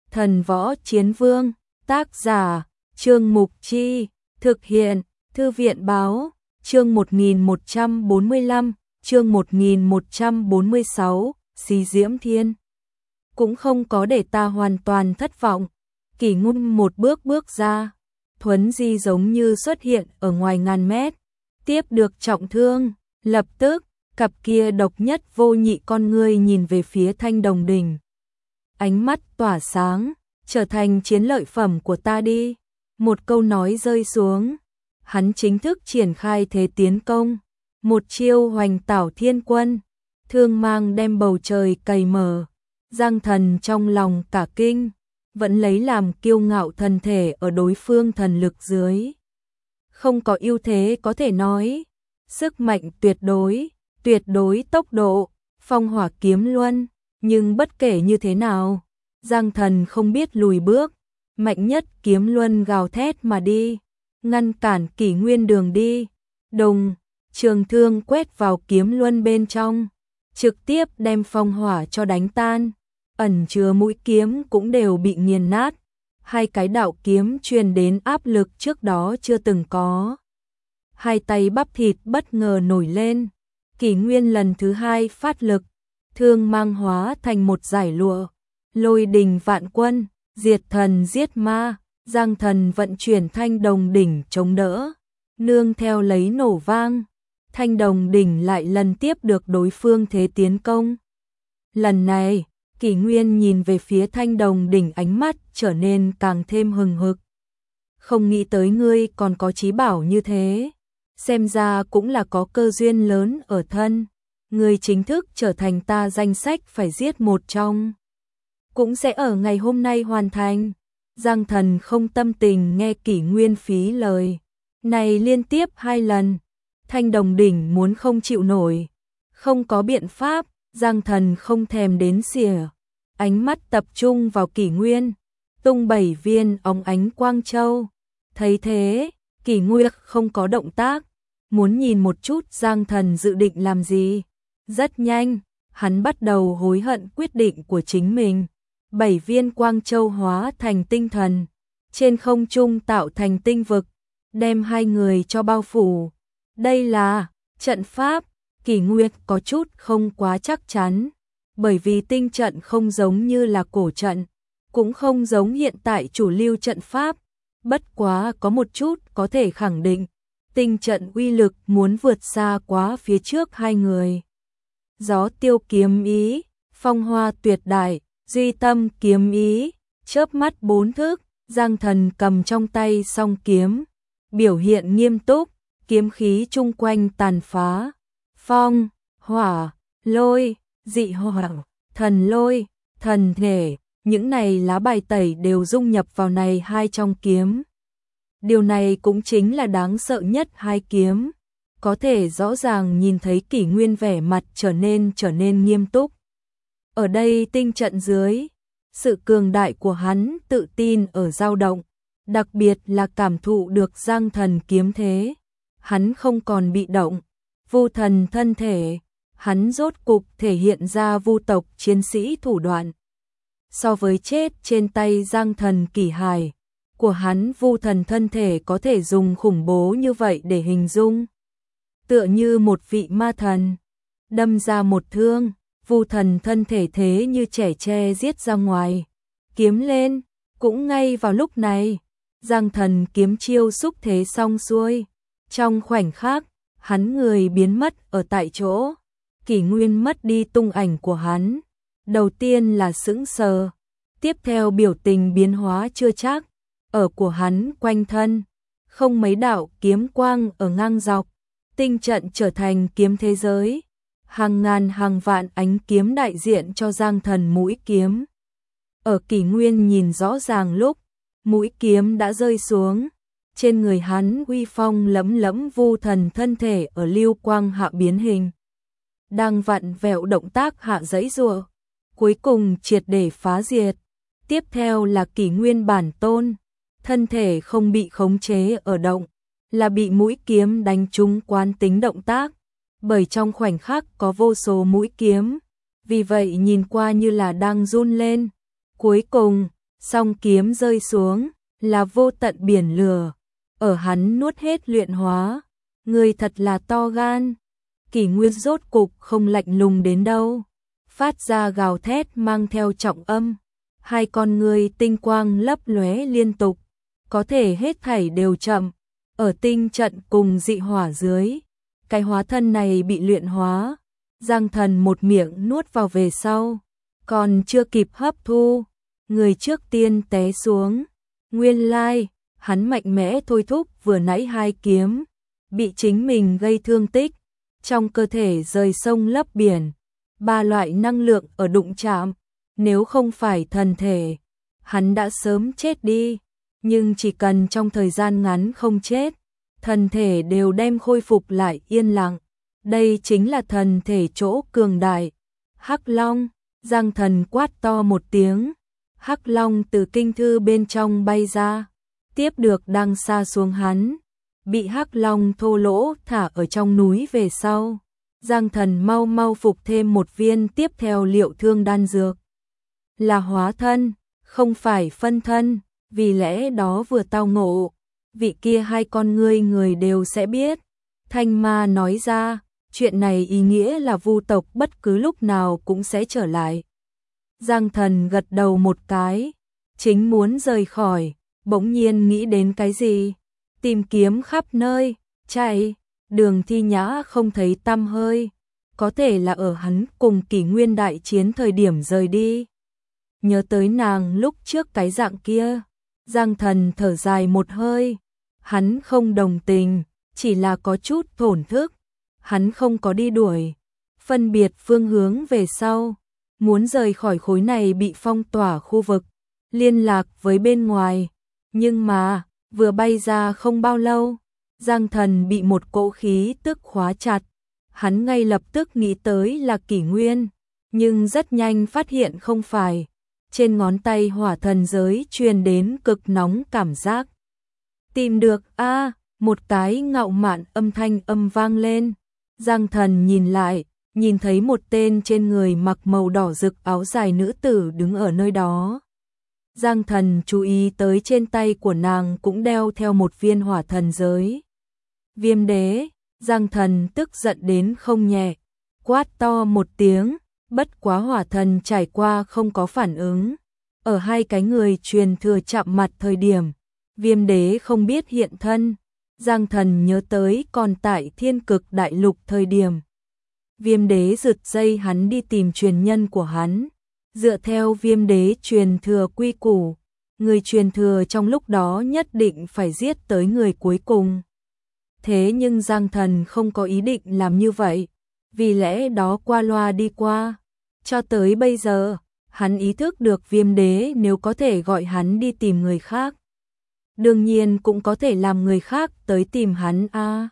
Thần võ chiến vương, tác giả, Trương Mục Chi, thực hiện, Thư viện báo, chương 1145, chương 1146, Xí Diễm Thiên. Cũng không có để ta hoàn toàn thất vọng, Kỷ Ngôn một bước bước ra, thuấn di giống như xuất hiện ở ngoài ngàn mét, tiếp được trọng thương, lập tức, cặp kia độc nhất vô nhị con ngươi nhìn về phía Thanh Đồng Đỉnh. Ánh mắt tỏa sáng, trở thành chiến lợi phẩm của ta đi. Một câu nói rơi xuống, hắn chính thức triển khai thế tiến công. Một chiêu hoành tảo thiên quân, thương mang đem bầu trời cày mở. Giang Thần trong lòng cả kinh, vẫn lấy làm kiêu ngạo thân thể ở đối phương thần lực dưới. Không có ưu thế có thể nói, sức mạnh tuyệt đối tốc độ, phong hỏa kiếm luân, nhưng bất kể như thế nào, Giang Thần không biết lùi bước, mạnh nhất kiếm luân gào thét mà đi, ngăn cản Kỷ Nguyên đường đi. Đùng, trường thương quét vào kiếm luân bên trong, trực tiếp đem phong hỏa cho đánh tan, ẩn chứa mũi kiếm cũng đều bị nghiền nát. Hai cái đạo kiếm truyền đến áp lực trước đó chưa từng có. Hai tay bắp thịt bất ngờ nổi lên, Kỷ Nguyên lần thứ hai phát lực, thương mang hóa thành một giải lụa, lôi đình vạn quân, diệt thần giết ma. Giang Thần vận chuyển Thanh Đồng Đỉnh chống đỡ, nương theo lấy nổ vang, Thanh Đồng Đỉnh lại lần tiếp được đối phương thế tiến công. Lần này, Kỷ Nguyên nhìn về phía Thanh Đồng Đỉnh, ánh mắt trở nên càng thêm hừng hực. Không nghĩ tới ngươi còn có chí bảo như thế, xem ra cũng là có cơ duyên lớn ở thân. Ngươi chính thức trở thành ta danh sách phải giết một trong, cũng sẽ ở ngày hôm nay hoàn thành. Giang Thần không tâm tình nghe Kỷ Nguyên phí lời này liên tiếp hai lần. Thanh Đồng Đỉnh muốn không chịu nổi, không có biện pháp. Giang Thần không thèm đến xỉa, ánh mắt tập trung vào Kỷ Nguyên, tung 7 viên óng ánh quang châu. Thấy thế, Kỷ Nguyên không có động tác, muốn nhìn một chút Giang Thần dự định làm gì. Rất nhanh, hắn bắt đầu hối hận quyết định của chính mình. 7 viên quang châu hóa thành tinh thần, trên không trung tạo thành tinh vực, đem hai người cho bao phủ. Đây là trận pháp. Kỷ Nguyên có chút không quá chắc chắn, bởi vì tinh trận không giống như là cổ trận, cũng không giống hiện tại chủ lưu trận pháp. Bất quá có một chút có thể khẳng định, tinh trận uy lực muốn vượt xa quá phía trước hai người. Gió tiêu kiếm ý, phong hoa tuyệt đại, duy tâm kiếm ý, chớp mắt 4 thức. Giang Thần cầm trong tay song kiếm, biểu hiện nghiêm túc, kiếm khí chung quanh tàn phá. Phong, hỏa, lôi, dị hỏa, thần lôi, thần thể, những này lá bài tẩy đều dung nhập vào này hai trong kiếm. Điều này cũng chính là đáng sợ nhất hai kiếm, có thể rõ ràng nhìn thấy Kỷ Nguyên vẻ mặt trở nên nghiêm túc. Ở đây tinh trận dưới, sự cường đại của hắn tự tin ở dao động, đặc biệt là cảm thụ được Giang Thần kiếm thế, hắn không còn bị động. Vu thần thân thể, hắn rốt cục thể hiện ra vu tộc chiến sĩ thủ đoạn. So với chết trên tay Giang Thần Kỷ Hải, của hắn vu thần thân thể có thể dùng khủng bố như vậy để hình dung. Tựa như một vị ma thần, đâm ra một thương, vu thần thân thể thế như trẻ tre giết ra ngoài. Kiếm lên, cũng ngay vào lúc này, Giang Thần kiếm chiêu xúc thế xong xuôi. Trong khoảnh khắc, hắn người biến mất ở tại chỗ. Kỷ Nguyên mất đi tung ảnh của hắn, đầu tiên là sững sờ, tiếp theo biểu tình biến hóa chưa chắc. Ở của hắn quanh thân, không mấy đạo kiếm quang ở ngang dọc, tinh trận trở thành kiếm thế giới. Hàng ngàn hàng vạn ánh kiếm đại diện cho Giang Thần mũi kiếm. Ở Kỷ Nguyên nhìn rõ ràng lúc, mũi kiếm đã rơi xuống. Trên người hắn uy phong lẫm lẫm vu thần thân thể ở lưu quang hạ biến hình, đang vặn vẹo động tác hạ giãy giụa, cuối cùng triệt để phá diệt. Tiếp theo là Kỷ Nguyên bản tôn, thân thể không bị khống chế ở động, là bị mũi kiếm đánh trúng quán tính động tác, bởi trong khoảnh khắc có vô số mũi kiếm, vì vậy nhìn qua như là đang run lên. Cuối cùng, Song kiếm rơi xuống, là vô tận biển lửa, ở hắn nuốt hết luyện hóa. Người thật là to gan. Kỷ Nguyên rốt cục không lạnh lùng đến đâu, phát ra gào thét mang theo trọng âm. Hai con người tinh quang lấp lóe liên tục, có thể hết thảy đều chậm. Ở tinh trận cùng dị hỏa dưới, cái hóa thân này bị luyện hóa. Giang Thần một miệng nuốt vào về sau, còn chưa kịp hấp thu, người trước tiên té xuống. Nguyên lai, hắn mạnh mẽ thôi thúc vừa nãy hai kiếm, bị chính mình gây thương tích, trong cơ thể rời sông lấp biển, ba loại năng lượng ở đụng chạm, nếu không phải thần thể, hắn đã sớm chết đi, nhưng chỉ cần trong thời gian ngắn không chết, thần thể đều đem khôi phục lại yên lặng. Đây chính là thần thể chỗ cường đại. Hắc Long, Giang Thần quát to một tiếng, Hắc Long từ kinh thư bên trong bay ra, tiếp được đang xa xuống hắn, bị Hắc Long thô lỗ thả ở trong núi về sau. Giang Thần mau mau phục thêm một viên tiếp theo liệu thương đan dược. Là hóa thân, không phải phân thân, vì lẽ đó vừa tao ngộ, vị kia hai con người đều sẽ biết. Thanh Ma nói ra, chuyện này ý nghĩa là Vu tộc bất cứ lúc nào cũng sẽ trở lại. Giang Thần gật đầu một cái, chính muốn rời khỏi, bỗng nhiên nghĩ đến cái gì, tìm kiếm khắp nơi, chạy, Đường Thi Nhã không thấy tăm hơi, có thể là ở hắn cùng Kỷ Nguyên đại chiến thời điểm rời đi. Nhớ tới nàng lúc trước cái dạng kia, Giang Thần thở dài một hơi, hắn không đồng tình, chỉ là có chút thổn thức, hắn không có đi đuổi, phân biệt phương hướng về sau, muốn rời khỏi khối này bị phong tỏa khu vực, liên lạc với bên ngoài, nhưng mà, vừa bay ra không bao lâu, Giang Thần bị một cỗ khí tức khóa chặt, hắn ngay lập tức nghĩ tới là Kỷ Nguyên, nhưng rất nhanh phát hiện không phải, trên ngón tay hỏa thần giới truyền đến cực nóng cảm giác. Tìm được a, một cái ngạo mạn âm thanh vang lên, Giang Thần nhìn lại, nhìn thấy một tên trên người mặc màu đỏ rực áo dài nữ tử đứng ở nơi đó. Giang Thần chú ý tới trên tay của nàng cũng đeo theo một viên hỏa thần giới. Viêm đế, Giang Thần tức giận đến không nhẹ, quát to một tiếng, bất quá hỏa thần trải qua không có phản ứng. Ở hai cái người truyền thừa chạm mặt thời điểm, Viêm đế không biết hiện thân. Giang Thần nhớ tới còn tại Thiên Cực Đại Lục thời điểm, Viêm đế giật dây hắn đi tìm truyền nhân của hắn. Dựa theo Viêm đế truyền thừa quy củ, người truyền thừa trong lúc đó nhất định phải giết tới người cuối cùng. Thế nhưng Giang Thần không có ý định làm như vậy, vì lẽ đó qua loa đi qua. Cho tới bây giờ, hắn ý thức được Viêm đế nếu có thể gọi hắn đi tìm người khác, đương nhiên cũng có thể làm người khác tới tìm hắn a.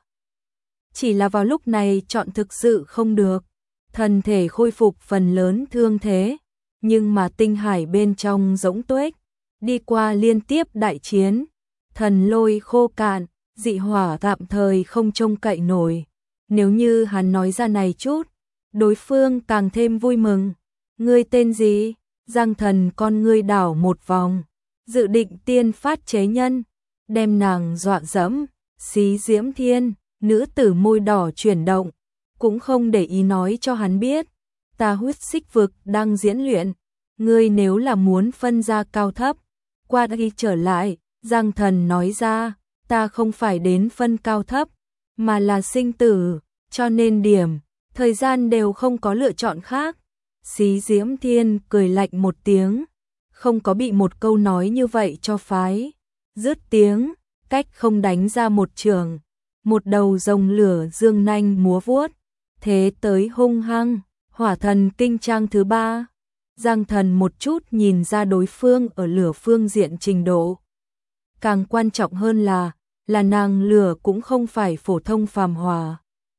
Chỉ là vào lúc này chọn thực sự không được, thần thể khôi phục phần lớn thương thế, nhưng mà tinh hải bên trong rỗng tuếch, đi qua liên tiếp đại chiến, thần lôi khô cạn, dị hỏa tạm thời không trông cậy nổi. Nếu như hắn nói ra này chút, đối phương càng thêm vui mừng. Ngươi tên gì? Giang Thần con ngươi đảo một vòng, dự định tiên phát chế nhân, đem nàng dọa dẫm. Xí Diễm Thiên, nữ tử môi đỏ chuyển động, cũng không để ý nói cho hắn biết, ta huyết xích vực đang diễn luyện, ngươi nếu là muốn phân ra cao thấp, qua đi trở lại. Giang Thần nói ra, ta không phải đến phân cao thấp, mà là sinh tử, cho nên điểm, thời gian đều không có lựa chọn khác. Xí Diễm Thiên cười lạnh một tiếng, không có bị một câu nói như vậy cho phái. Dứt tiếng, cách không đánh ra một trường, một đầu rồng lửa dương nanh múa vuốt, thế tới hung hăng, hỏa thần kinh trang thứ 3. Giang Thần một chút nhìn ra đối phương ở lửa phương diện trình độ. Càng quan trọng hơn là nàng lửa cũng không phải phổ thông phàm hỏa,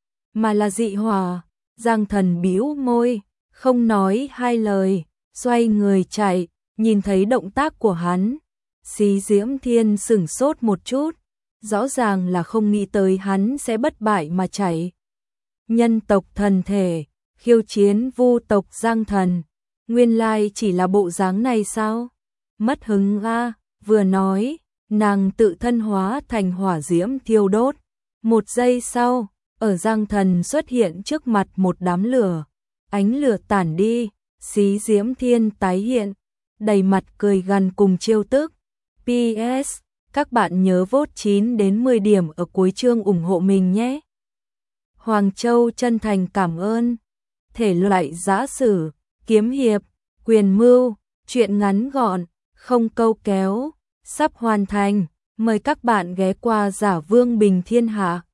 mà là dị hỏa. Giang Thần bĩu môi, không nói hai lời, xoay người chạy, nhìn thấy động tác của hắn. Xí Diễm Thiên sửng sốt một chút, rõ ràng là không nghĩ tới hắn sẽ bất bại mà chạy. Nhân tộc thần thể, khiêu chiến Vu tộc Giang Thần, nguyên lai chỉ là bộ dáng này sao? mất hứng a, vừa nói, nàng tự thân hóa thành hỏa diễm thiêu đốt. Một giây sau, ở Giang Thần xuất hiện trước mặt một đám lửa, ánh lửa tản đi, xí diễm thiên tái hiện, đầy mặt cười gằn cùng trêu tức. PS, các bạn nhớ vote 9 đến 10 điểm ở cuối chương ủng hộ mình nhé. Hoàng Châu chân thành cảm ơn. Thể loại giã sử, kiếm hiệp, quyền mưu, truyện ngắn gọn, không câu kéo, sắp hoàn thành. Mời các bạn ghé qua Giả Vương Bình Thiên Hạ.